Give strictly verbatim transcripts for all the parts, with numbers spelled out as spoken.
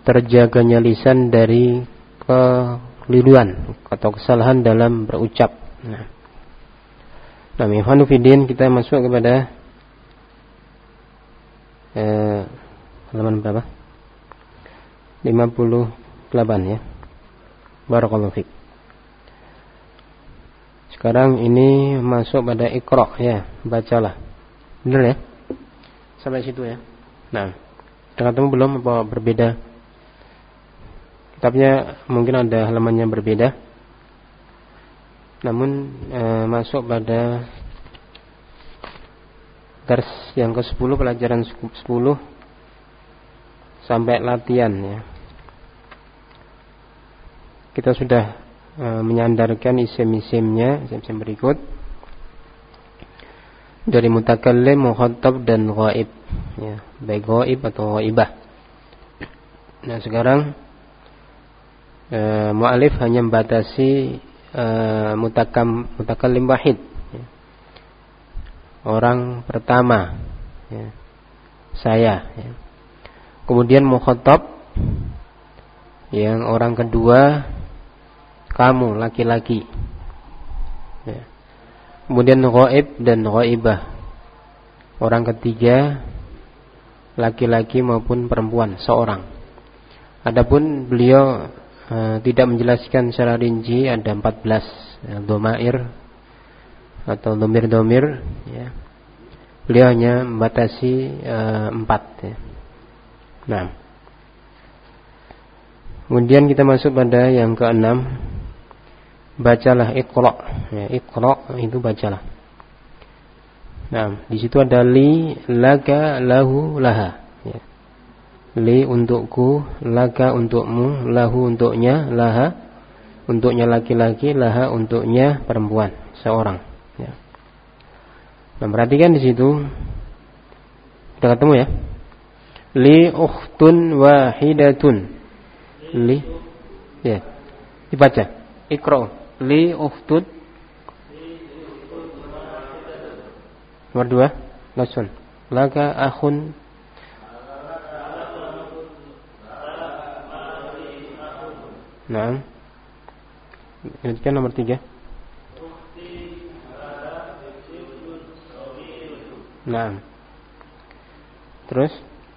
terjaganya lisan dari keliruan atau kesalahan dalam berucap. Nah, nah Ikhwanu Fiddin, kita masuk kepada eh, halaman berapa? lima puluh delapan ya. Barakallahu fiik. Sekarang ini masuk pada Iqra ya, bacalah. Benar ya? Sampai situ ya. Nah, sudah ketemu belum apa berbeda? Kitabnya mungkin ada halamannya berbeda. Namun e, masuk pada dars yang kesepuluh, pelajaran sepuluh sampai latihan ya. Kita sudah e, menyandarkan isim-isimnya, isim-isim berikut dari mutakallim, mukhatab dan ghaib ya, baik ghaib atau ghaibah. Nah, sekarang e, mu'alif hanya membatasi e, mutakam mutakallim wahid ya. Orang pertama ya, saya ya. Kemudian mukhatab yang orang kedua kamu, laki-laki ya. Kemudian ghaib dan ghaibah, orang ketiga laki-laki maupun perempuan, seorang. Adapun beliau e, tidak menjelaskan secara rinci, ada empat belas ya, domair atau domir-domir ya. Beliau hanya membatasi e, empat ya. Nah, kemudian kita masuk pada yang keenam. Bacalah Iqra ya, Iqra itu bacalah. Nah, di situ ada li, laka, lahu, laha ya. Li untukku, laka untukmu, lahu untuknya, laha untuknya laki-laki, laha untuknya perempuan, seorang ya. Nah, perhatikan di situ. Sudah ketemu ya? Li ukhtun wahidatun. Li ya. Dibaca. Iqra. Li ukhtun. Nomor dua. Lasun. Laka akhun. Nah. Lanjutkan nomor tiga. Nah. Terus.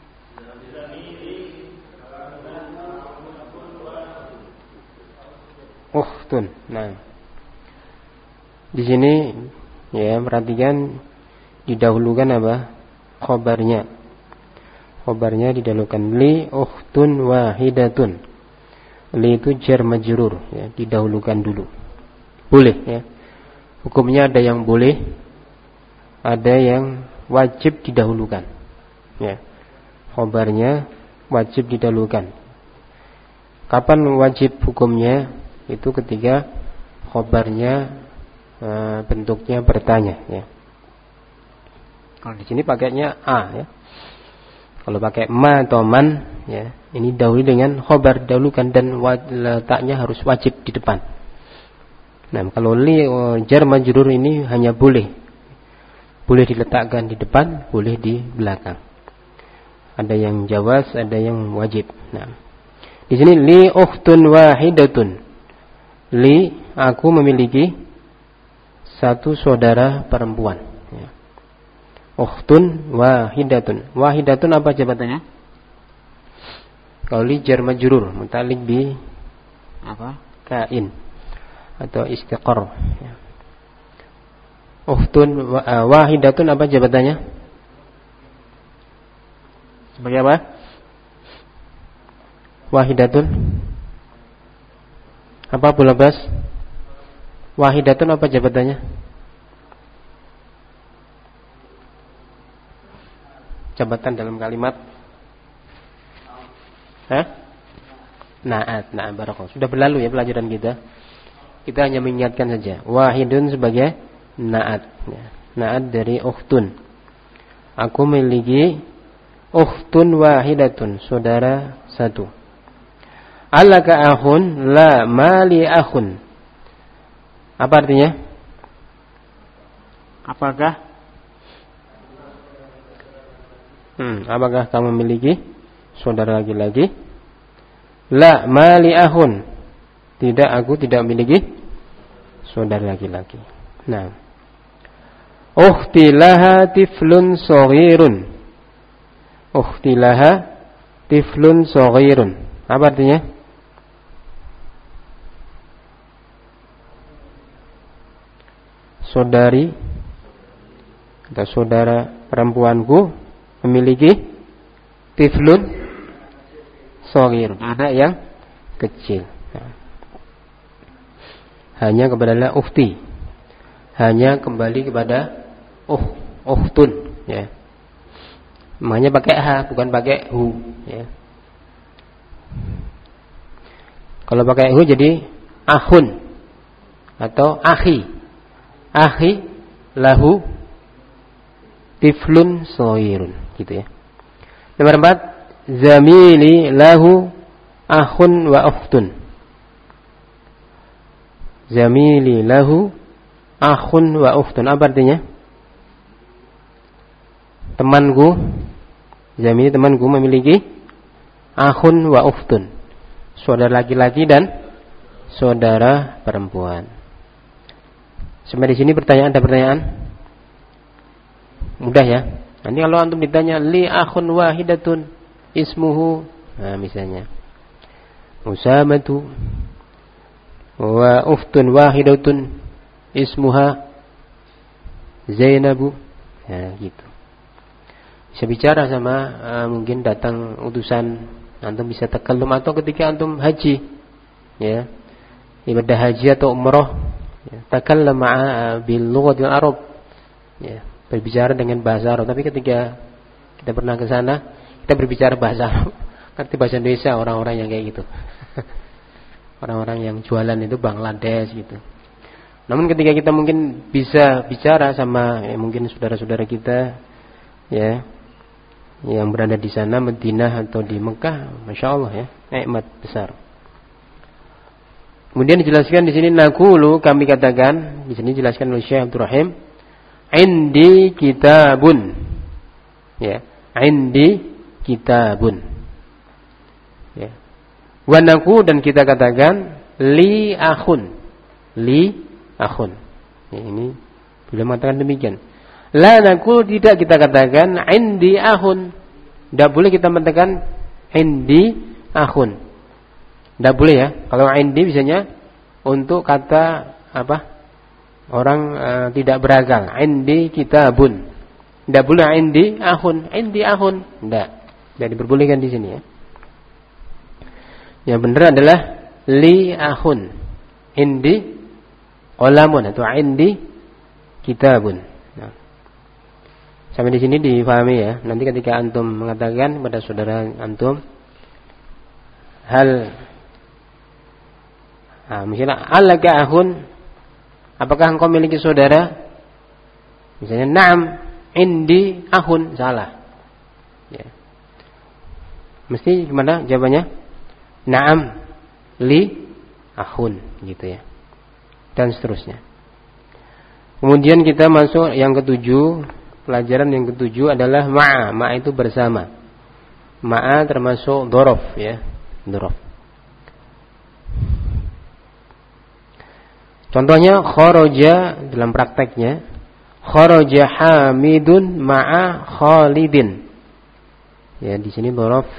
Ukhtun. Nah, di sini ya perhatikan didahulukan apa? Khobarnya. Khobarnya didahulukan li ukhtun wahidatun. Li itu jar majrur ya, didahulukan dulu. Boleh ya. Hukumnya ada yang boleh, ada yang wajib didahulukan. Ya. Khobarnya wajib didahulukan. Kapan wajib hukumnya? Itu ketika khobarnya e, bentuknya bertanya ya. Kalau di sini pakainya a ya. Kalau pakai ma atau man ya, ini dahului dengan khobar, dahulukan, dan letaknya harus wajib di depan. Nah, kalau li e, jar majrur ini hanya boleh. Boleh diletakkan di depan, boleh di belakang. Ada yang jawaz, ada yang wajib. Nah, di sini li ukhtun wahidatun. Li, aku memiliki satu saudara perempuan ya. Ukhtun wahidatun. Wahidatun apa jabatannya? Kalau li jar majrur, muta'alliq bi apa? Kain atau istiqar ya. Ukhtun wahidatun apa jabatannya? Sebagai apa? Wahidatun apa Abu Labas? Wahidatun apa jabatannya? Jabatan dalam kalimat? Hah? Naat, nah barakallahu. Sudah berlalu ya pelajaran kita. Kita hanya mengingatkan saja. Wahidun sebagai naat. Ya. Naat dari ukhtun. Aku memiliki ukhtun wahidatun, saudara satu. Alaka akhun, la mali akhun. Apa artinya? Apakah hmm, apakah kamu memiliki saudara laki-laki? La mali ahun. Tidak, aku tidak memiliki saudara laki-laki. Nah. Ukhti laha tiflun shaghirun. Ukhti laha tiflun shaghirun. Apa artinya? Saudari atau saudara perempuanku memiliki tiflun shaghirun, anak yang kecil. Nah. Hanya kepada ukhti. Hanya kembali kepada uh, ukhtun, ya. Makanya pakai ha, bukan pakai hu, ya. Kalau pakai hu jadi ahun atau akhi. Akhi lahu tiflun shaghirun, gitu ya. Nomor empat, zamili lahu akhun wa ukhtun. Zamili lahu akhun wa ukhtun. Apa artinya? Temanku, zamili temanku memiliki akhun wa ukhtun, saudara laki-laki dan saudara perempuan. Sampai di sini pertanyaan, ada pertanyaan? Mudah ya. Nanti kalau antum ditanya li akhun wahidatun ismuhu, nah misalnya Usamatu wa ukhtun wahidatun ismuha Zainabu, ya gitu. Bisa bicara sama uh, mungkin datang utusan, antum bisa takallum, atau ketika antum haji, ya, ibadah haji atau umrah, ya, takallam ma'a bil lughatil arab, ya, berbicara dengan bahasa Arab. Tapi ketika kita pernah ke sana, kita berbicara bahasa Arab, ngerti bahasa Indonesia orang-orang yang kayak gitu. Orang-orang yang jualan itu Bangladesh gitu. Namun ketika kita mungkin bisa bicara sama ya, mungkin saudara-saudara kita, ya, yang berada di sana, Madinah atau di Mekah, masya Allah ya, nikmat besar. Kemudian dijelaskan di sini naqulu, kami katakan, di sini dijelaskan oleh Syekh Abdul Rahim, indi kitabun, ya, indi kitabun, ya. Wa naqu, dan kita katakan li akhun, li akhun, ya, ini beliau mengatakan demikian. La naqul, tidak kita katakan indi akhun, tidak boleh kita mengatakan indi akhun, tidak boleh ya. Kalau indi biasanya untuk kata apa, orang uh, tidak berakal. Indi kitabun, tidak boleh indi akhun, indi akhun, tidak, tidak diperbolehkan di sini ya. Yang benar adalah li akhun, indi qalamun atau indi kitabun. Nah, sampai di sini difahami ya. Nanti ketika antum mengatakan kepada saudara antum, hal, nah, misalnya alaka akhun, apakah engkau memiliki saudara? Misalnya na'am indi akhun, salah. Ya. Mesti gimana jawabannya? Na'am li akhun, gitu ya. Dan seterusnya. Kemudian kita masuk yang ketujuh. Pelajaran yang ketujuh adalah ma'a. Ma'a itu bersama. Ma'a termasuk dhorof, ya, dhorof. Contohnya kharaja, dalam prakteknya kharaja Hamidun ma'a Khalidin. Ya, di sini dhorof.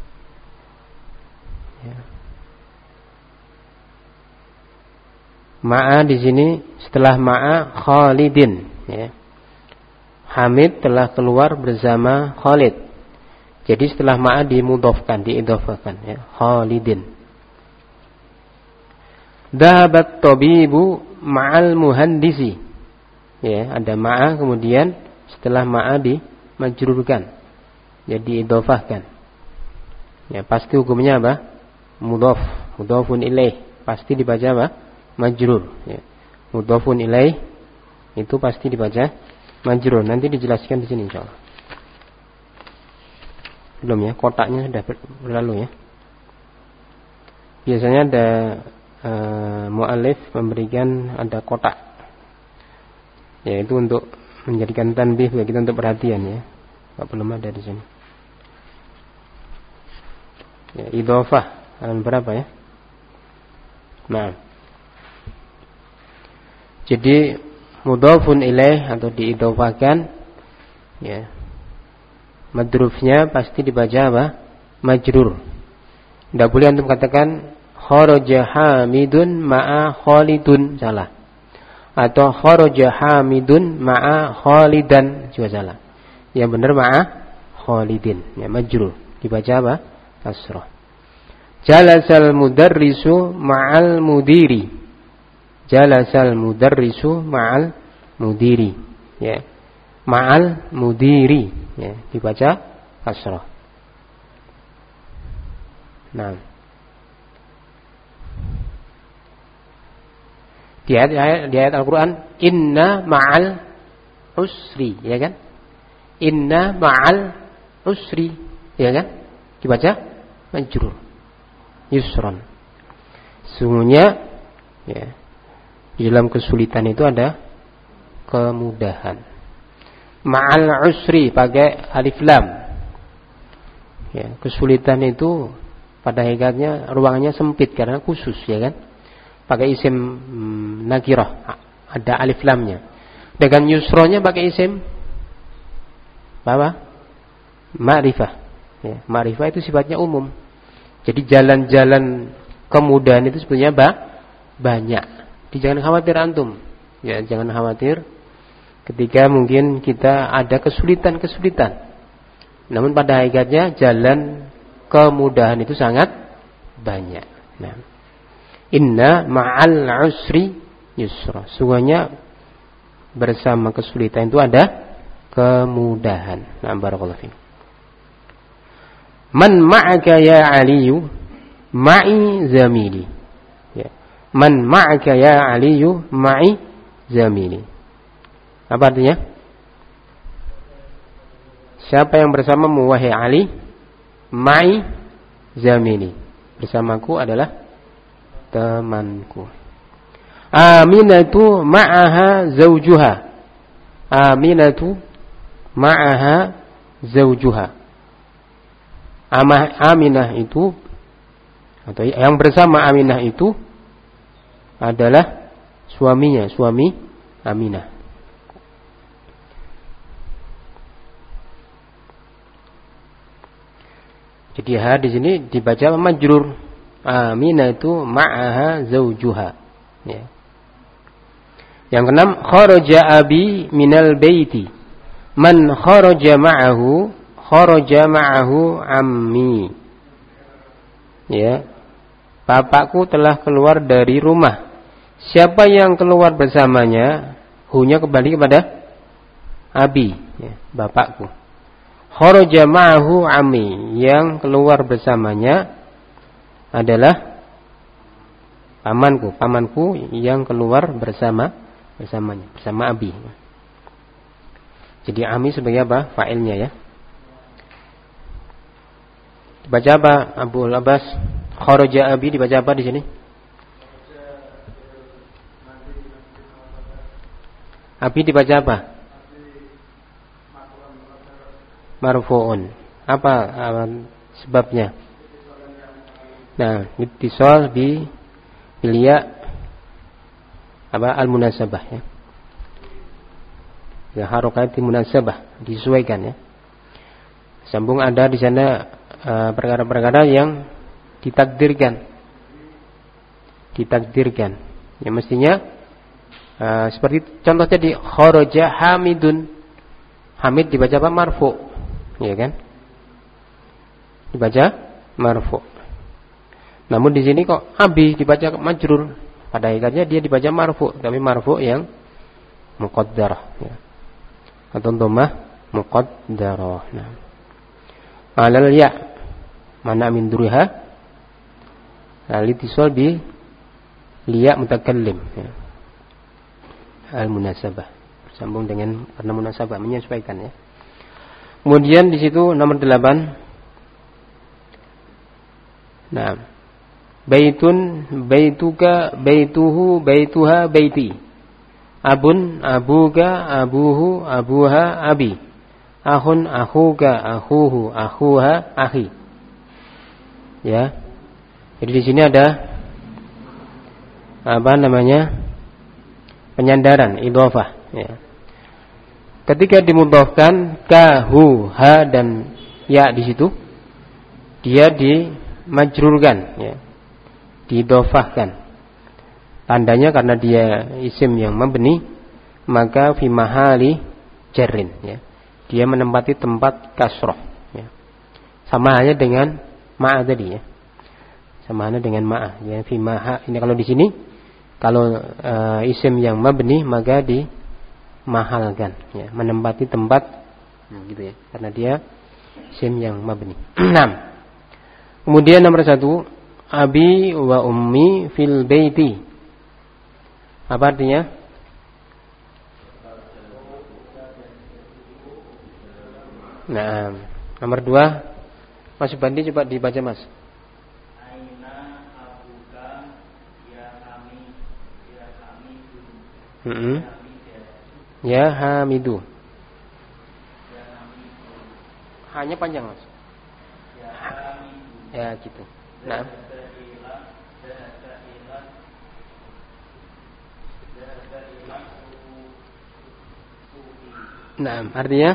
Ya. Ma'a di sini setelah ma'a Khalidin, ya. Hamid telah keluar bersama Khalid. Jadi setelah ma'a dimudhofkan, diidhofahkan, ya, Khalidin. Dhahabat tabibu ma'al muhandisi. Ya, ada ma'a kemudian setelah ma'a dimajrurkan, jadi idhofahkan. Ya, pasti hukumnya apa? Mudhaf, mudhafun ilaih, pasti dibaca apa? Majrur, ya. Mudhafun ilaih itu pasti dibaca majrur. Nanti dijelaskan di sini insyaallah. Belum ya, kotaknya sudah berlalu ya. Biasanya ada uh, mu'alif memberikan ada kotak, yaitu untuk menjadikan tanbih bagi kita untuk perhatian ya. Enggak, belum ada di sini. Ya, idhofah halaman berapa ya? Nah. Jadi mudhafun ilaih atau diidhofakan ya. Madrufnya pasti dibaca apa? Majrur. Tidak boleh antum katakan kharaja Hamidun ma'a Khalidun, salah. Atau kharaja Hamidun ma'a Khalidan, juga salah. Yang benar ma'a Khalidin, ya majrur. Dibaca apa? Kasrah. Jalasal mudarrisu ma'al mudiri. Jalasal mudarrisu ma'al mudiri. Ya. Ma'al mudiri, ya, dibaca kasrah. Nah. Di ayat, di ayat Al-Qur'an, inna ma'al usri, ya kan? Inna ma'al usri, ya kan? Dibaca majrur. Yusron. Sungguhnya ya, di dalam kesulitan itu ada kemudahan. Ma'al usri pakai alif lam. Ya, kesulitan itu pada hakikatnya ruangannya sempit karena khusus, ya kan? Pakai isim hmm, nakirah, ada alif lamnya. Dengan yusronya pakai isim apa? Ma'rifah. Ya, ma'rifah itu sifatnya umum. Jadi jalan-jalan kemudahan itu sebenarnya ba- banyak. Jangan khawatir antum. Ya, jangan khawatir ketika mungkin kita ada kesulitan-kesulitan. Namun pada hakikatnya jalan kemudahan itu sangat banyak. Nah, inna ma'al usri yusra. Sungguhnya bersama kesulitan itu ada kemudahan. Nah, barakallahu fiik. Man ma'aka ya Aliyu ma'i zamili. Ya. Man ma'aka ya Aliyu ma'i zamili. Apa artinya? Siapa yang bersamamu wahai Ali? Ma'i zamili. Bersamaku adalah temanku. Aminatu ma'aha zawjuha. Aminatu ma'aha zawjuha. Amah Aminah itu atau yang bersama Aminah itu adalah suaminya, suami Aminah. Jadi ha di sini dibaca majrur. Aminah itu ma'aha zawjuha. Ya. Yang keenam, kharaja abi minal baiti. Man kharaja ma'ahu kharaja ma'ahu ammi. Ya. Bapakku telah keluar dari rumah. Siapa yang keluar bersamanya, hunya kembali kepada abi, ya, bapakku. Kharaja ma'ahu ammi, yang keluar bersamanya adalah pamanku, pamanku yang keluar bersama bersamanya, bersama abi. Jadi ammi sebagai apa? Fa'ilnya, ya. Dibaca apa Abu Abbas? Kharaja abi dibaca apa di sini? Abi dibaca apa? Marfu'un. Apa, apa sebabnya? Nah, ittisal bi bilia apa al-munasabah, ya. Ya, harokat munasabah disesuaikan, ya. Sambung ada di sana Uh, perkara-perkara yang ditakdirkan, ditakdirkan. Ya mestinya uh, seperti contoh tadi kharaja Hamidun. Hamid dibaca apa? Marfu, ya kan? Dibaca marfu. Namun di sini kok abi dibaca majrur. Pada hakikatnya dia dibaca marfu, tapi marfu yang muqaddarah, ya. Atau dhammah muqaddarah. Nah, alal ya mana min duriha al-ittisal bi liya mutakallim, ya. Al-munasabah bersambung dengan karena munasabah menyesuaikan, ya. Kemudian di situ nomor delapan. Nah, baitun baituka baituhu baituha baiti. Abun abuka abuhu abuha abi. Ahun akhuka akhuhu akhuha akhi. Ya. Jadi di sini ada apa namanya? Penyandaran, idhofah, ya. Ketika dimudhofkan ka, hu, ha dan ya di situ, dia dimajrurkan, ya. Diidhofahkan. Tandanya karena dia isim yang mabni, maka fi mahali jarrin, ya. Dia menempati tempat kasroh, ya. Sama halnya dengan ma'a tadi, ya. Sama halnya dengan ma'a, ya. Fi maha ini kalau di sini kalau uh, isim yang mabni maka dimahalkan, ya, menempati tempat, nah, gitu ya, karena dia isim yang mabni. enam. Kemudian nomor satu, abi wa ummi fil baiti. Apa artinya? Nah, nomor dua, Mas Bandi coba dibaca Mas. Mm-hmm. Ya hamidu. Hanya panjang Mas. Ya gitu. Nah. Nah, artinya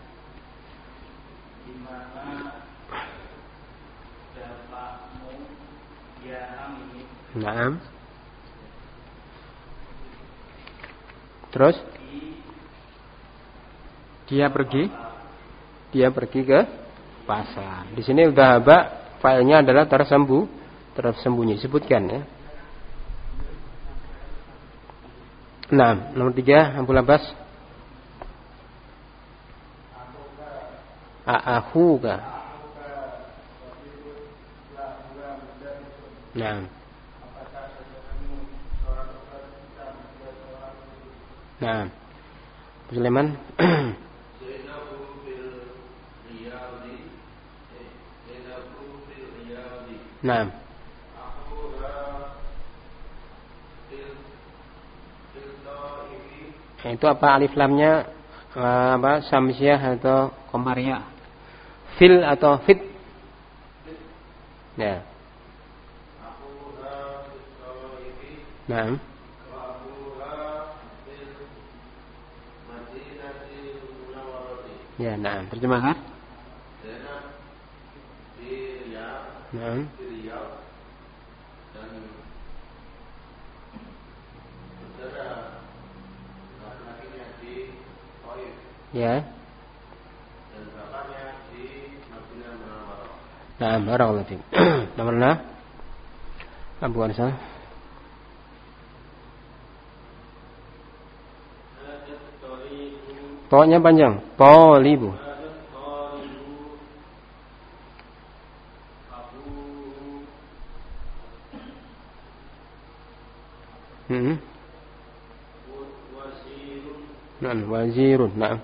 Nah. Terus dia pergi, dia pergi ke pasar. Di sini udah haba, filenya adalah tersembu, tersembunyi. Sebutkan, ya. Nah, nomor tiga, Abu Labas. A'ahuka. Nah. Nah, Sulaiman. Nah. Itu apa alif lamnya, apa samsiah atau komariah? Fil atau fit? Ya. Nah. Ya, nah, terjemahkan. Nah. Ya. Nah, barakallahu fiik. Nomor enam. Abu Arsal. To-nya panjang. Tolibu. Hmm. Nah, wazirun. Nah.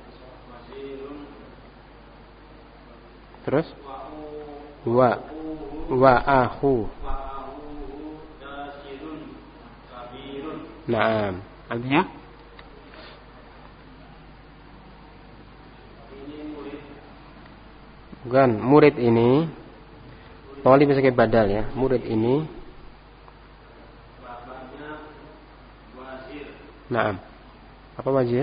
Terus? Wa wa ahu. Nah, artinya? Bukan, murid ini Tolib sebagai badal, ya. Murid ini Nah, apa wazir?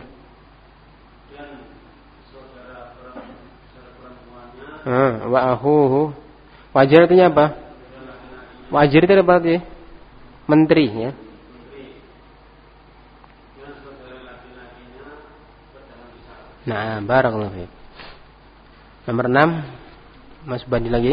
Ah, wa ahuhu. Wazir artinya apa? Wazir itu apa artinya? Menteri, ya. Nah, barakallahu fiik. Nomor enam, Mas Bandi lagi.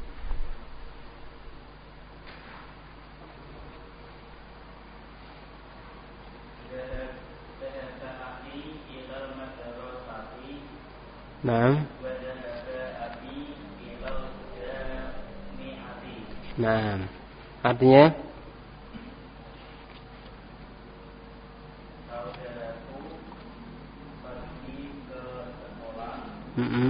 Nah. Nah, artinya mm-mm.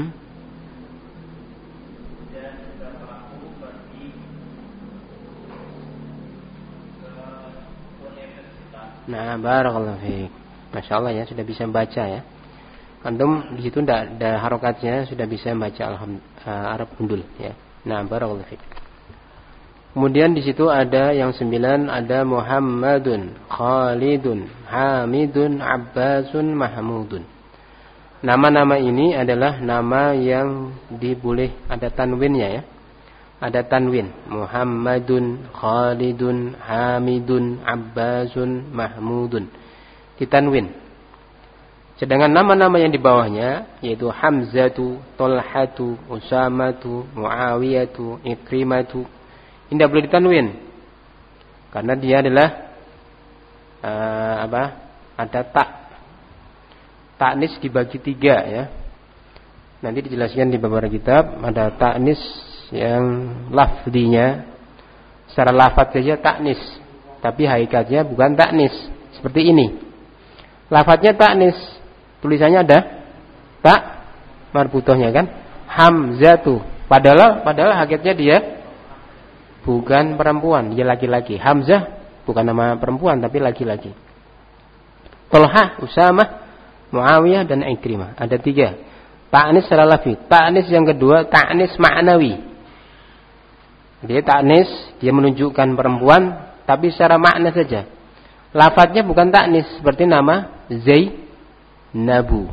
Nah, barakallahu fiik. Masya Allah, ya, sudah bisa baca, ya. Antum di situ tidak ada harokatnya, sudah bisa baca alhamdulillah, uh, Arab gundul, ya. Nah, barakallahu fiik. Kemudian di situ ada yang sembilan, ada Muhammadun, Khalidun, Hamidun, Abbasun, Mahmudun. Nama-nama ini adalah nama yang diboleh ada tanwinnya ya. Ada tanwin. Muhammadun, Khalidun, Hamidun, Abbasun, Mahmudun. Ditanwin. Sedangkan nama-nama yang di bawahnya yaitu Hamzatu, Tolhatu, Usamatu, Muawiyatu, Ikrimatu. Ini tidak boleh ditanwin karena dia adalah uh, apa? Ada tak. Taknis dibagi tiga ya. Nanti dijelaskan di beberapa kitab. Ada taknis yang lafdinya secara lafaz saja taknis, tapi hakikatnya bukan taknis. Seperti ini. Lafaznya taknis, tulisannya ada tak marbutohnya kan? Hamzatu. Padahal padahal hakikatnya dia bukan perempuan, dia laki-laki. Hamzah bukan nama perempuan tapi laki-laki. Tolhah, Usamah, Muawiyah dan Ikrimah. Ada tiga. Ta'nis secara lafzi. Ta'nis yang kedua, ta'nis ma'nawi. Dia ta'nis, dia menunjukkan perempuan tapi secara makna saja. Lafadznya bukan ta'nis seperti nama Zainabu,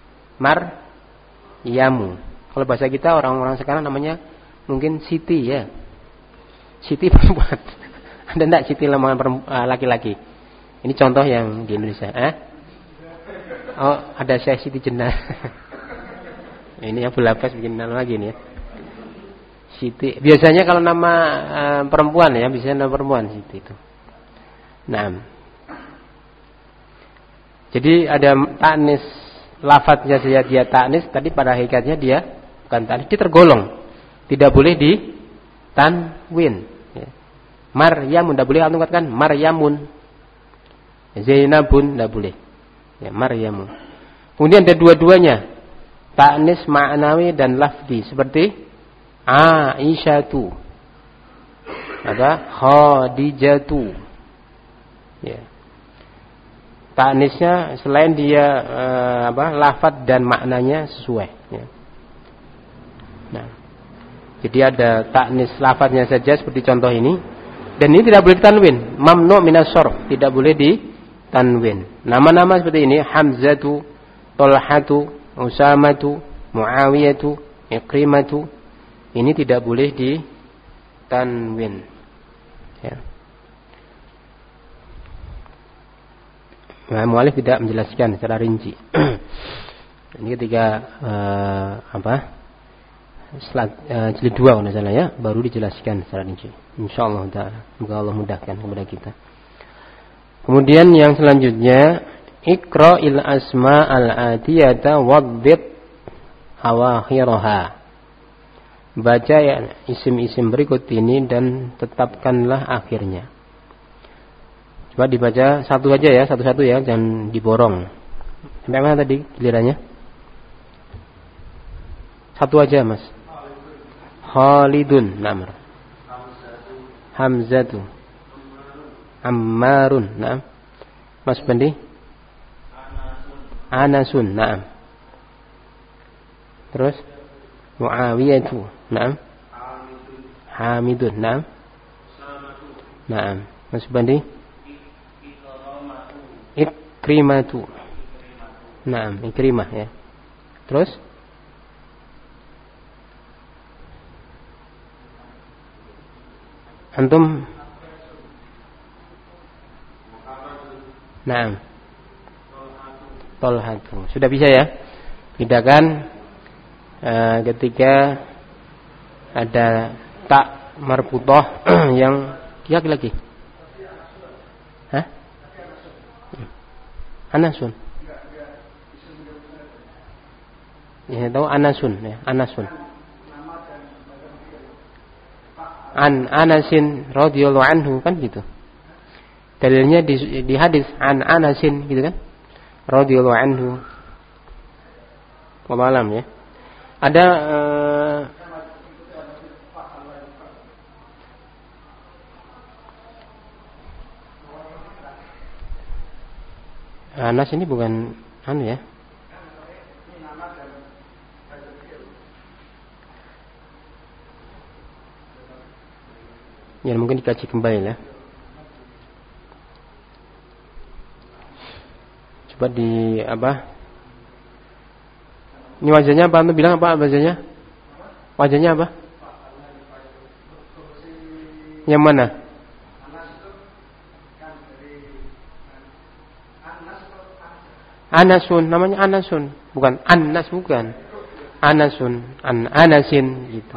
Maryamu. Kalau bahasa kita orang-orang sekarang namanya mungkin Siti ya. Siti perempuan. Ada enggak Siti laki-laki? Ini contoh yang di Indonesia. Eh? Oh, ada saya Siti Jenah. Ini yang Bulabas bikin nama lagi nih ya. Siti. Biasanya kalau nama uh, perempuan ya, biasanya nama perempuan Siti itu. Nah. Jadi ada ta'nis, lafadznya saja dia ta'nis, tadi pada hakikatnya dia bukan ta'nis, dia tergolong. Tidak boleh di tanwin. Ya. Maryamun tidak boleh antum katakan Maryamun. Zainabun tidak boleh. Ya, Maryamun. Kemudian ada dua-duanya, ta'nis ma'nawi dan lafzi seperti Aisyatu. Ada Khadijatu. Ya. Ta'nisnya selain dia eh, apa lafaz dan maknanya sesuai. Ya. Nah, jadi ada ta'nis lafaznya saja seperti contoh ini, dan ini tidak boleh ditanwin. Mamnu minas sharf, tidak boleh ditanwin. Nama-nama seperti ini Hamzatu, Tolhatu, Usamatu, Muawiyatu, Ikrimatu, ini tidak boleh ditanwin. Ya. Nah, mu'alif tidak menjelaskan secara rinci. Ini ketika uh, apa? Selat uh, jilid dua kalau salah ya, baru dijelaskan secara rinci. Insyaallah taala. Semoga Allah mudahkan kepada kita. Kemudian yang selanjutnya, Iqra'il asma al-atiyata waddit awakhiraha. Baca ya isim-isim berikut ini dan tetapkanlah akhirnya. Coba dibaca satu aja ya, satu-satu ya, jangan diborong. Sampai mana tadi gilirannya? Satu aja, Mas. Khalidun, namr. Hamzatu. Ammarun, na'am. Mas Bandi? Anasun, na'am. Terus Muawiyatu, na'am. Hamidun, na'am. Na'am. Mas Bandi? Ikrimatu. Naam, Ikrimah ya. Terus? Antum? Naam. Tolhatu. Sudah bisa ya? Bedakan uh, ketika ada tak marbutoh yang laki-laki. Hah? Anasun. Ya, tahu Anasun ya, Anasun. An Anasin radhiyallahu anhu kan gitu. Dalilnya di, di hadis an Anasin gitu kan. Radhiyallahu anhu. Wallahu alam ya. Ada uh, Anas ini bukan anu ya. Ya mungkin dikaji kembali lah. Coba di apa? Ini wajahnya apa? Anda bilang apa wajahnya? Wajahnya apa? Yang mana? Anasun, namanya Anasun, bukan Anas, bukan Anasun, An Anasin gitu.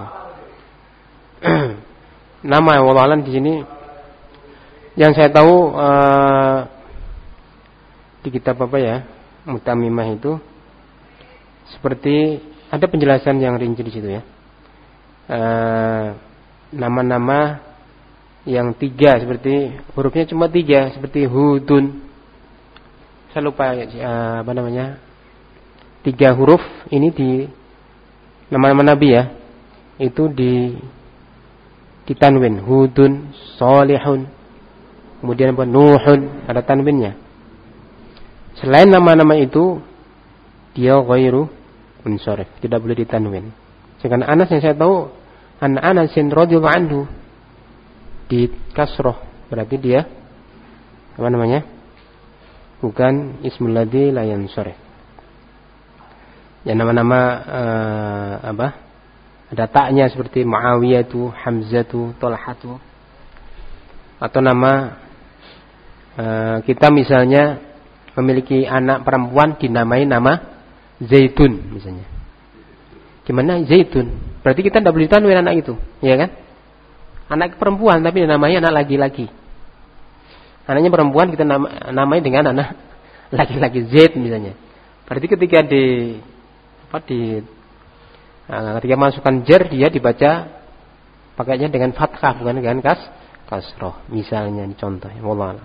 Nama wallahan di sini yang saya tahu uh, di kitab apa ya, Mutamimah itu seperti ada penjelasan yang rinci di situ ya. Uh, nama-nama yang tiga seperti hurufnya cuma tiga seperti Hudun. Saya lupa uh, apa namanya, tiga huruf ini di nama-nama Nabi ya, itu di ditanwin Hudun, Salihun, kemudian apa Nuhun, ada tanwinnya. Selain nama-nama itu dia ghairu munsharif, tidak boleh ditanwin. Sedangkan Anas yang saya tahu an Anasin radhiyallahu anhu di kasroh, berarti dia apa namanya, bukan ismul ladzi la yansharif. Ya nama-nama uh, apa, ada taknya seperti Muawiyatu, Hamzatu, Tolhatu. Atau nama uh, kita misalnya memiliki anak perempuan dinamai nama Zaitun misalnya. Gimana Zaitun? Berarti kita tidak boleh tanwin anak itu, ya kan? Anak perempuan tapi namanya anak laki-laki. Anaknya perempuan kita nama, namai dengan anak laki-laki Zaid misalnya. Berarti ketika di apa di nah, ketika masukkan jar dia dibaca pakainya dengan fathah bukan dengan kas kasroh misalnya, ini contoh ya, wallah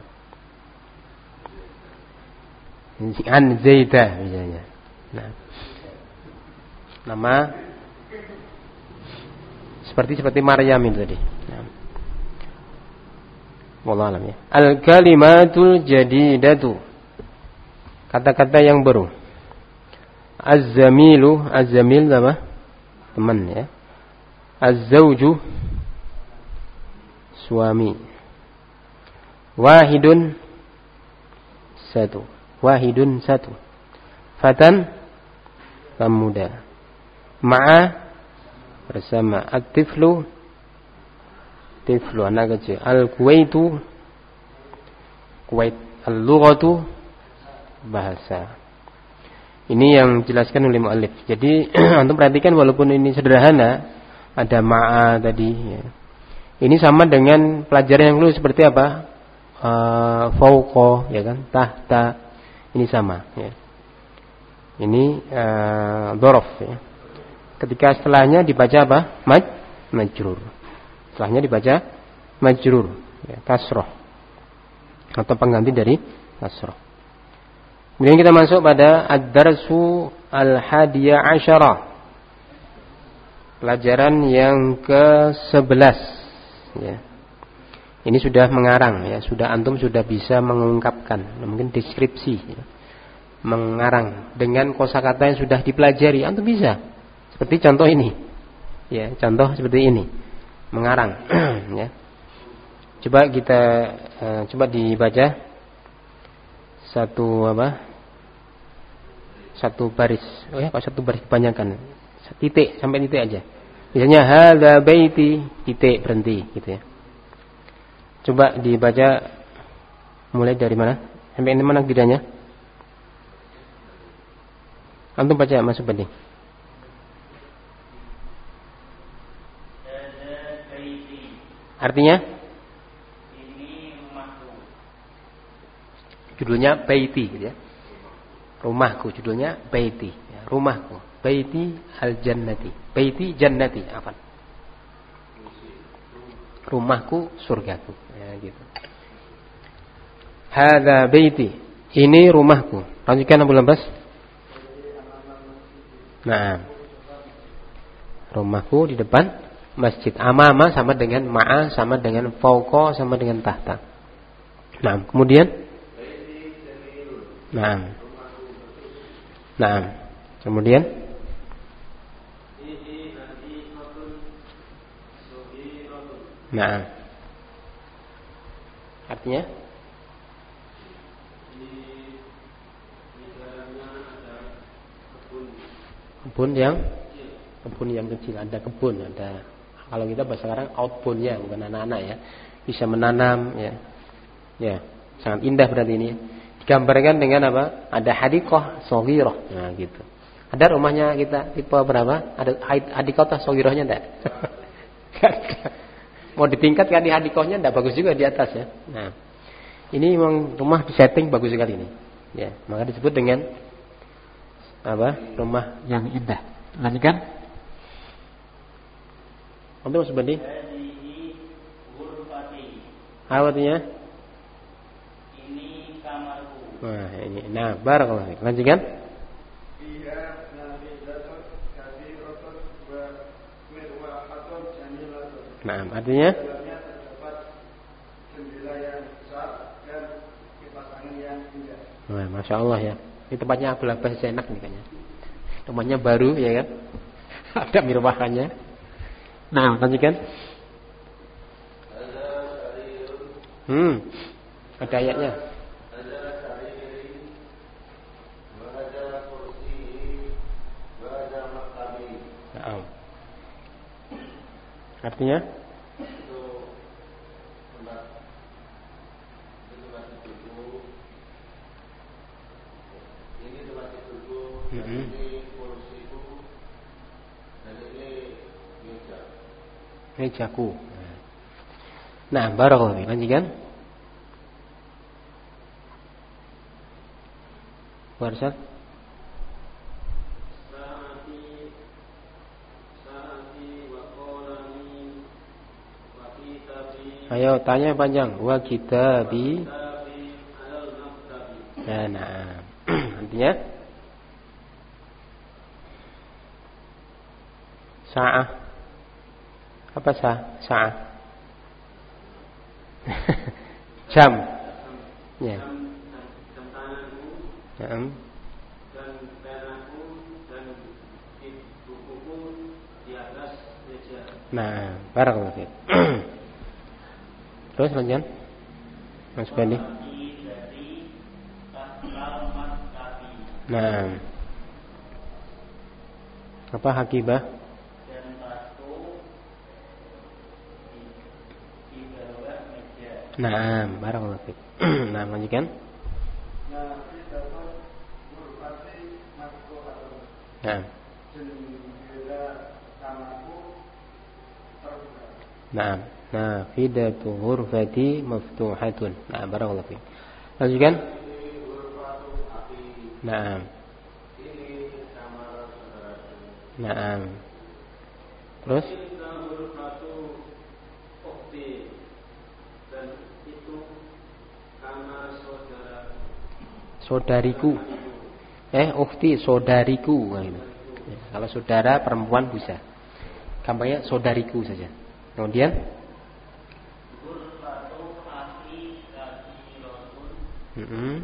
an Zaidah misalnya. Nah, nama seperti seperti Maryam itu tadi. Nah. Wallah alam ya. Al kalimatul jadidatu, kata-kata yang baru. Az-zamilu, az-zamil apa? Teman ya. Az-zawju, suami. Wahidun, satu. Wahidun, satu. Fatan, pemuda. Ma'a, bersama. At-tiflu, tiflu, anak kecil. Al-kuwaitu, kuwait. Al-lughatu, bahasa. Ini yang dijelaskan oleh mu'allif. Jadi antum perhatikan walaupun ini sederhana, ada ma'a tadi ya. Ini sama dengan pelajaran yang dulu seperti apa? Uh, fauqa ya kan, tahta. Ini sama ya. Ini uh, dhorof ya. Ketika setelahnya dibaca apa? Maj majrur. Setelahnya dibaca majrur ya, kasroh atau pengganti dari kasroh. Kemudian kita masuk pada ad-darsu al-hadiyah asyarah, pelajaran yang ke sebelas ya. Ini sudah mengarang ya, sudah antum sudah bisa mengungkapkan, mungkin deskripsi ya. Mengarang dengan kosakata yang sudah dipelajari, antum bisa. Seperti contoh ini. Ya, contoh seperti ini. Mengarang ya. Coba kita uh, coba dibaca satu apa? Satu baris. Oh ya, kalau satu baris kebanyakan. Titik sampai titik aja. Misalnya hadza baiti, titik berhenti gitu ya. Coba dibaca mulai dari mana? Sampai ini mana tidaknya? Antum baca masuk banding. Artinya? Ini rumahku. Judulnya baiti gitu ya. Rumahku, judulnya baiti ya, rumahku. Baiti al-jannati. Baiti jannati, apa? Rumahku surgaku ya gitu. Hadza baiti, ini rumahku. Lanjutkan Abu Lambas. Nah, rumahku di depan masjid. Amama sama dengan ma'a, sama dengan fauqa, sama dengan tahta. Nah, kemudian Nah, nah, kemudian Nah, Artinya? Kebun yang kebun yang kecil, ada kebun, ada. Kalau kita bahasa sekarang outbound-nya, bukan anak-anak ya. Bisa menanam ya. Ya, sangat indah berarti ini. Digambarkan dengan apa? Ada hadiqah shaghirah. Nah, gitu. Ada rumahnya kita tipe berapa? Ada hadiqah shaghirahnya enggak? Mau ditingkatkan di hadiqahnya enggak bagus juga di atas ya. Nah, ini memang rumah disetting bagus sekali ini. Ya, maka disebut dengan apa? Rumah yang indah. Lanjutkan. Untuk seperti apa artinya? Ini kamarku. Nah, ini. Nah, barakallahu fiik. Lanjutkan. Nah, artinya? Nah, Masya Allah ya. Ini tempatnya Abdul Abbas enak nih kayaknya. Tempatnya baru ya kan? Ada mirwahannya. Nah, lanjutkan. Hmm. Ada ayatnya. Nah, artinya? Mm-hmm. Mejaku. Nah, barakallahu fiik. Lanjutkan. Warsat. Ayo tanya panjang. Wa kitabi. Nah, nah. Artinya? Sa'ah. Apa sah? Sa'ah. Jam. Ya. Ya. Dan penaku dan bukuku di atas meja. Nah, barakallahu fiik. Terus lanjut. Mas Bani. Nah. Apa hakibah? Dan batu di bawah meja. Nah, barakallahu fiik. Nah, lanjutkan. Nah. Nah, nah, fidatu ghurfati maftuhatun. Nah, barakallahu fiik. Lanjutkan. Nah. Nah. Terus? Saudariku. Eh, ukhti, saudariku. Nah, gitu. Ya, kalau saudara perempuan bisa. Gampangnya saudariku saja. Kemudian mm-hmm.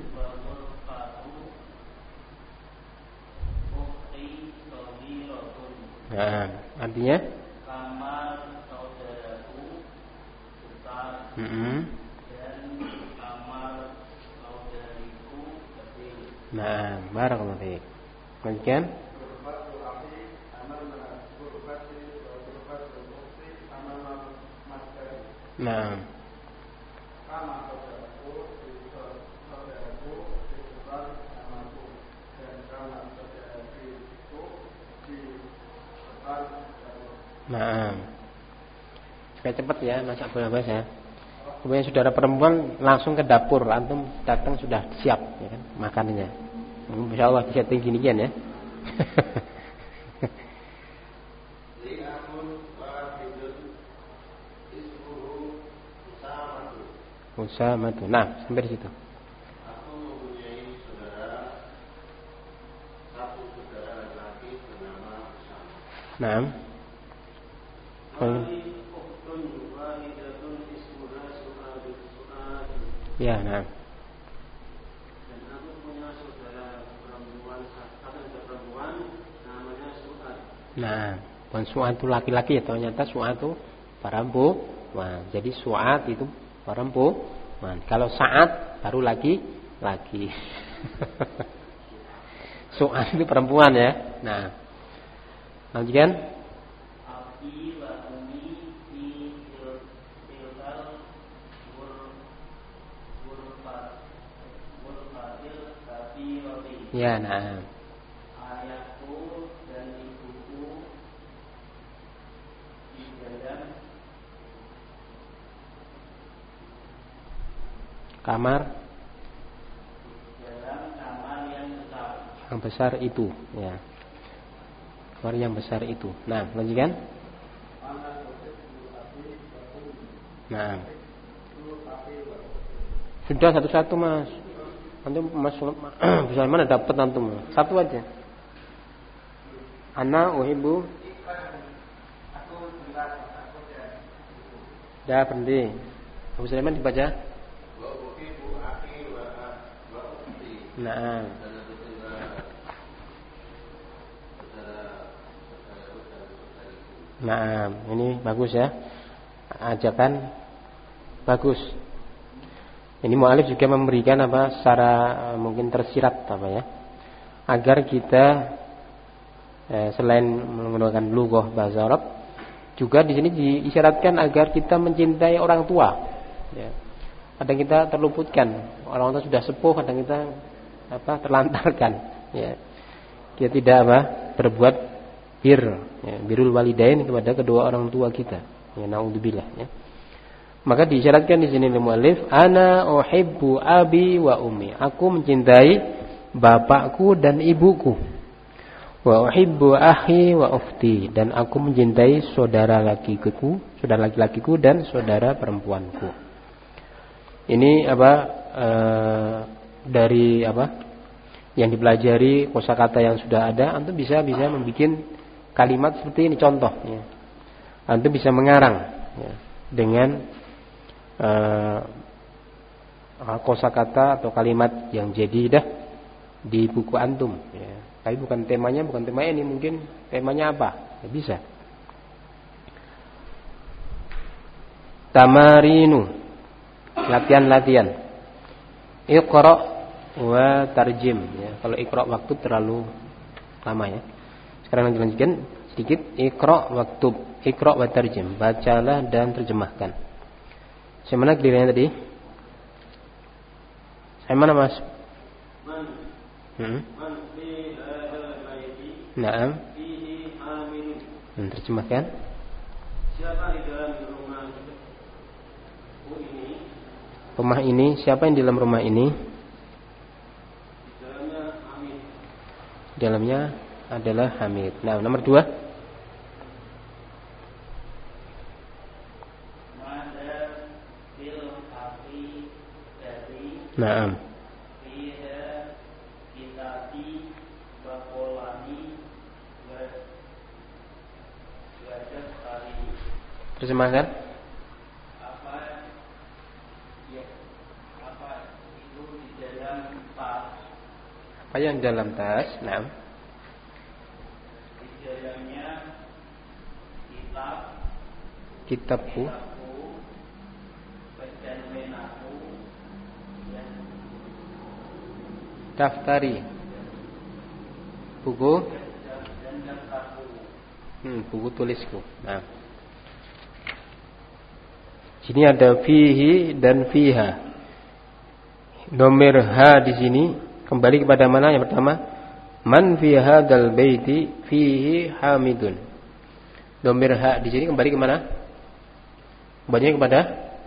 Nah, artinya kamar saudaraku besar mm-hmm. dan kamar saudariku kecil. Nah, barakallahu fiik. Kemudian nah. Nah. Supaya cepat ya, Mas Abdul Abbas ya. Kemudian saudara perempuan langsung ke dapur, antum datang sudah siap ya kan makanannya. Insyaallah disetting gini-ginian ya. Usama tuh. Nah, sampai di situ. Aku mempunyai saudara, satu saudara laki-laki bernama Usama. Nah. Ya, nah. Dan aku punya saudara perempuan, atau saudara perempuan namanya Su'ad. Nah, bukan Su'ad itu laki-laki ya, ternyata Su'ad itu perempuan. Jadi Su'ad itu perempuan. perempuan. Kalau Sa'ad baru laki laki. Su'ad itu perempuan ya. Nah, lanjutkan. Abi wa umi fi tilkal wurfat wurfatil tapi wati. Ya, nah. Ayahku dan ibuku di dalam kamar dalam kamar yang besar. yang besar itu, ya. Kamar yang besar itu. Nah, lanjutkan. Nah. Sudah satu-satu, Mas. Antum Mas bisa mana dapat antum? Satu aja. Ana uhibbu. Dah berhenti. Abu Sulaiman dibaca. Nah. Nah, ini bagus ya. Ajakan bagus. Ini mu'alif juga memberikan apa secara mungkin tersirat apa ya, agar kita eh, selain menggunakan lughah bahasa Arab, juga di sini diisyaratkan agar kita mencintai orang tua. Ya. Kadang kita terluputkan, orang tua sudah sepuh, kadang kita apa terlantarkan. Ya. Kita tidak apa berbuat bir, ya, birrul walidain kepada kedua orang tua kita. Ya, naudzubillah. Ya. Maka diisyaratkan di sini oleh muallif, ana uhibbu abi wa ummi. Aku mencintai bapakku dan ibuku. Wa uhibbu akhi wa ukhti, dan aku mencintai saudara lakiku, saudara laki-lakiku dan saudara perempuanku. Ini apa e, dari apa yang dipelajari kosakata yang sudah ada, antum bisa bisa membuat kalimat seperti ini contoh ya. Antum bisa mengarang ya, dengan Uh, kosakata atau kalimat yang jadi dah di buku antum ya. Tapi bukan temanya, bukan tema ini, mungkin temanya apa ya, bisa. Tamarinu, latihan-latihan. Iqra wa tarjim ya. Kalau iqra waktu terlalu lama ya. Sekarang lanjutkan sedikit. Iqra waktub, iqra wa tarjim, bacalah dan terjemahkan. Saya mana gilirannya tadi? Saya mana, Mas? Man. Hmm? Man fi hadzal baiti. Naam. Fihi hamilun. Hmm, terjemahkan. Siapa di dalam rumah ini? Rumah ini, siapa yang di dalam rumah ini? Di dalamnya Hamid. Di dalamnya adalah Hamid. Nah, nomor dua. Naam. Fiha kitati wa qolani wa wajah tali. Terjemahkan. Apa ya, apa itu di dalam tas? Apa yang dalam tas? Naam. Di dalamnya kitab, Kitabku. kitabku, dan penaku. Daftari. Buku. Dan daftarku. Hmm, buku tulisku. Nah. Sini ada fihi dan fiha. Domir ha di sini kembali kepada mana yang pertama? Man fi hadzal baiti fihi hamidun. Domir ha di sini kembali ke mana? Kembali kepada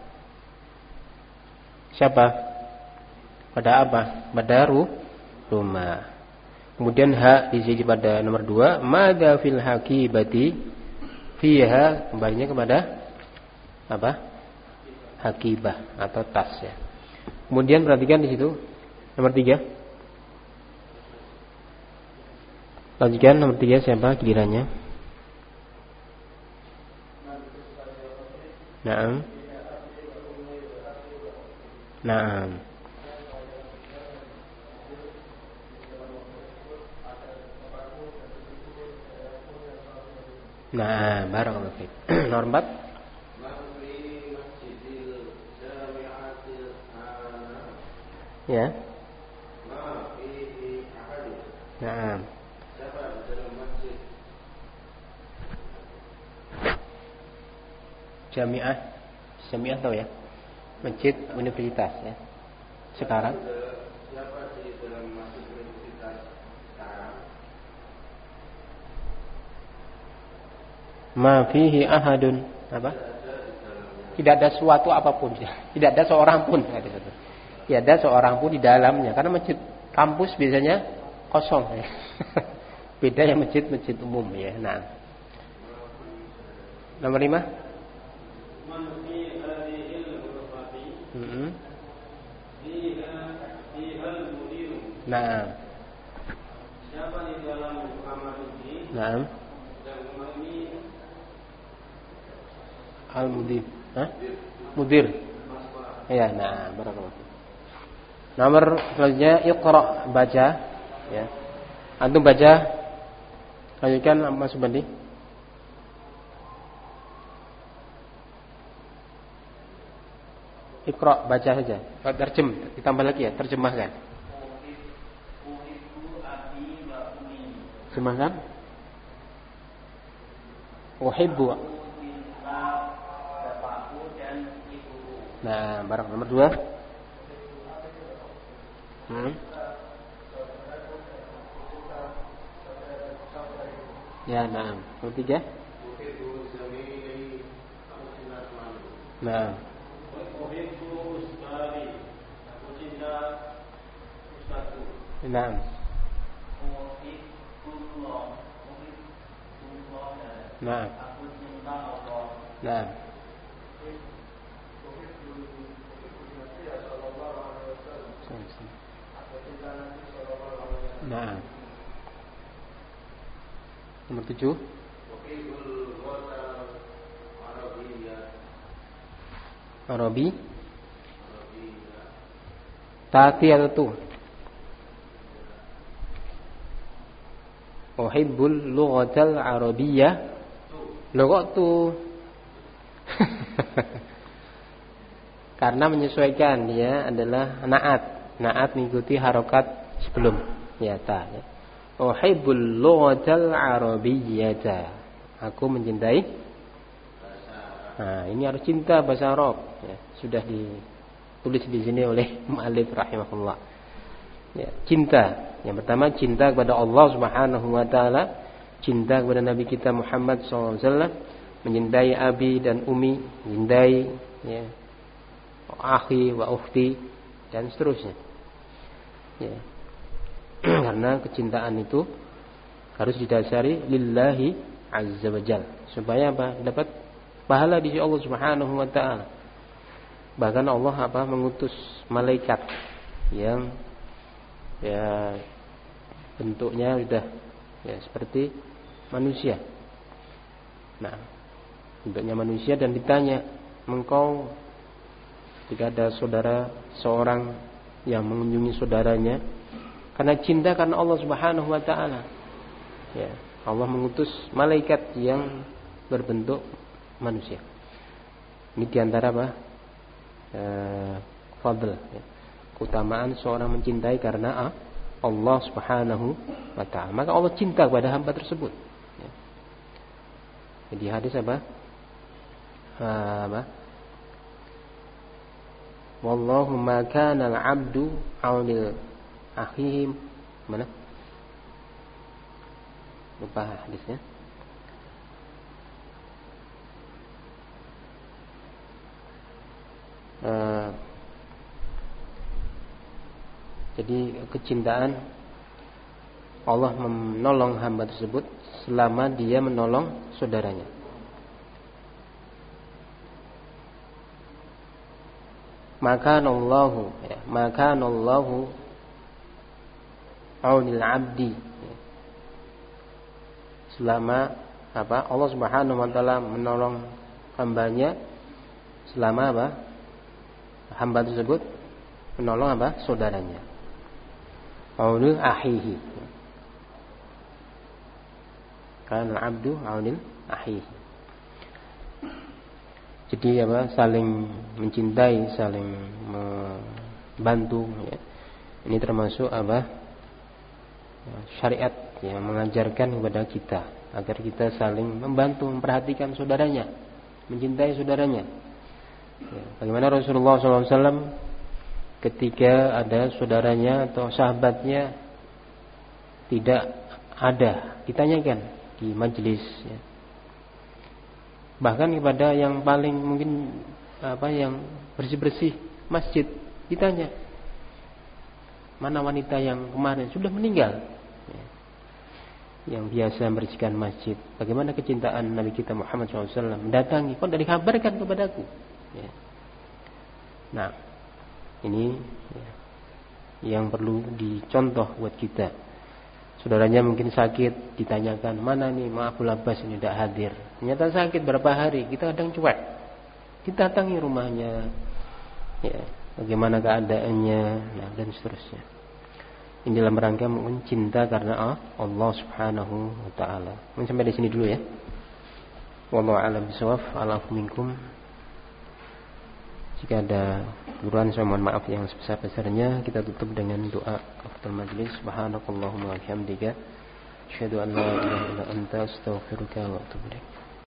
siapa? Pada apa? Pada ru, rumah. Kemudian ha di sini pada nomor dua, madza fil hakibati fiha, kembalinya kepada apa? Hakibah atau tas ya. Kemudian perhatikan di situ nomor tiga. Lanjutkan nomor tiga, siapa gilirannya? Naam. Naam. Nah, barakallahu fiik. Nomor empat. Ya. Nah. Jamiah, Jamiah tahu ya? Masjid universitas ya. Sekarang siapa di dalam masjid universitas sekarang? Ma fihi ahadun apa? Tidak ada suatu apapun, tidak ada seorang pun, tidak ada seorang pun di dalamnya. Karena masjid kampus biasanya kosong, ya. Beda yang masjid-masjid umum ya. Nah, nomor lima. Hmm. Nah, siapa di dalam kamar ini? Nah, al-mudir. Hah? Mudir. Ya, nah, barakallahu. Nomor selanjutnya Iqra, baca ya. Antum baca. Lanjutkan Mas Subandi. Iqra, baca saja. Terjem, ditambah lagi ya, terjemahkan. Terjemahkan. Uhibbu. Nah, barang nomor dua. Hmm. Ya, nah. Nomor tiga. Nah. Nah. Nah. Nah. Nah. Nomor tujuh. Arabi. Tati atau tu? Uhibbul lughatal arabiyyah. Lughat tu. Karena menyesuaikan dia adalah naat. Naat mengikuti harokat sebelum ya ta. Ya. Uhibbul lughatal arabiyyah. Aku mencintai. Nah, ini harus cinta bahasa Arab. Ya, sudah ditulis di sini oleh mu'allif rahimahullah. Ya, cinta. Yang pertama cinta kepada Allah Subhanahu wa taala, cinta kepada Nabi kita Muhammad shallallahu alaihi wasallam, mencintai abi dan umi, mencintai ya, akhi wa ukhti dan seterusnya. Ya. Karena kecintaan itu harus didasari lillahi azza wajalla. Supaya apa? Dapat pahala di sisi Allah Subhanahu wa taala. Bahkan Allah apa? Mengutus malaikat yang ya bentuknya sudah ya seperti manusia. Nah, bentuknya manusia dan ditanya, "Engkau jika ada saudara seorang yang mengunjungi saudaranya karena cinta karena Allah Subhanahu wa taala." Ya, Allah mengutus malaikat yang berbentuk manusia. Ini diantara apa? Eh, fadl ya. Keutamaan seorang mencintai karena Allah Subhanahu wa taala. Maka Allah cinta kepada hamba tersebut. Ya. Jadi hadis apa? Uh, apa? Wallahu ma kana al-'abdu 'aunil akhihi. Mana? Lupa hadisnya. Uh, Jadi kecintaan Allah menolong hamba tersebut selama dia menolong saudaranya. Maka Allahu, ya, maka Allahu aunil abdi. Ya. Selama apa? Allah Subhanahu wa taala menolong hambanya selama apa? Hamba tersebut menolong apa? Saudaranya. Aunil ahihi. Kan al-abdu aunil ahihi. Jadi apa? Saling mencintai, saling membantu ya. Ini termasuk apa? Syariat yang mengajarkan kepada kita agar kita saling membantu, memperhatikan saudaranya, mencintai saudaranya. Ya, bagaimana Rasulullah shallallahu alaihi wasallam ketika ada saudaranya atau sahabatnya tidak ada, ditanyakan di majelis. Ya. Bahkan kepada yang paling mungkin apa yang bersih-bersih masjid ditanya, mana wanita yang kemarin sudah meninggal, ya, yang biasa membersihkan masjid. Bagaimana kecintaan Nabi kita Muhammad shallallahu alaihi wasallam mendatangi, kok tidak dikabarkan kepadaku. Ya. Nah, ini ya, yang perlu dicontoh buat kita. Saudaranya mungkin sakit, ditanyakan, mana nih Ma Abdul Abbas ini tidak hadir. Ternyata sakit berapa hari, kita kadang cuek. Didatangi rumahnya, ya, bagaimana keadaannya, nah, dan seterusnya. Ini dalam rangka mungkin cinta karena Allah Subhanahu wa taala. Mungkin sampai di sini dulu ya. Wallahu a'lam bishawab. Alaikum minkum. Jika ada kekurangan saya mohon maaf yang sebesar-besarnya. Kita tutup dengan doa kafaratul majlis. Subhanakallahumma wa bihamdika asyhadu an la ilaha illa anta astaghfiruka wa atubu ilaik.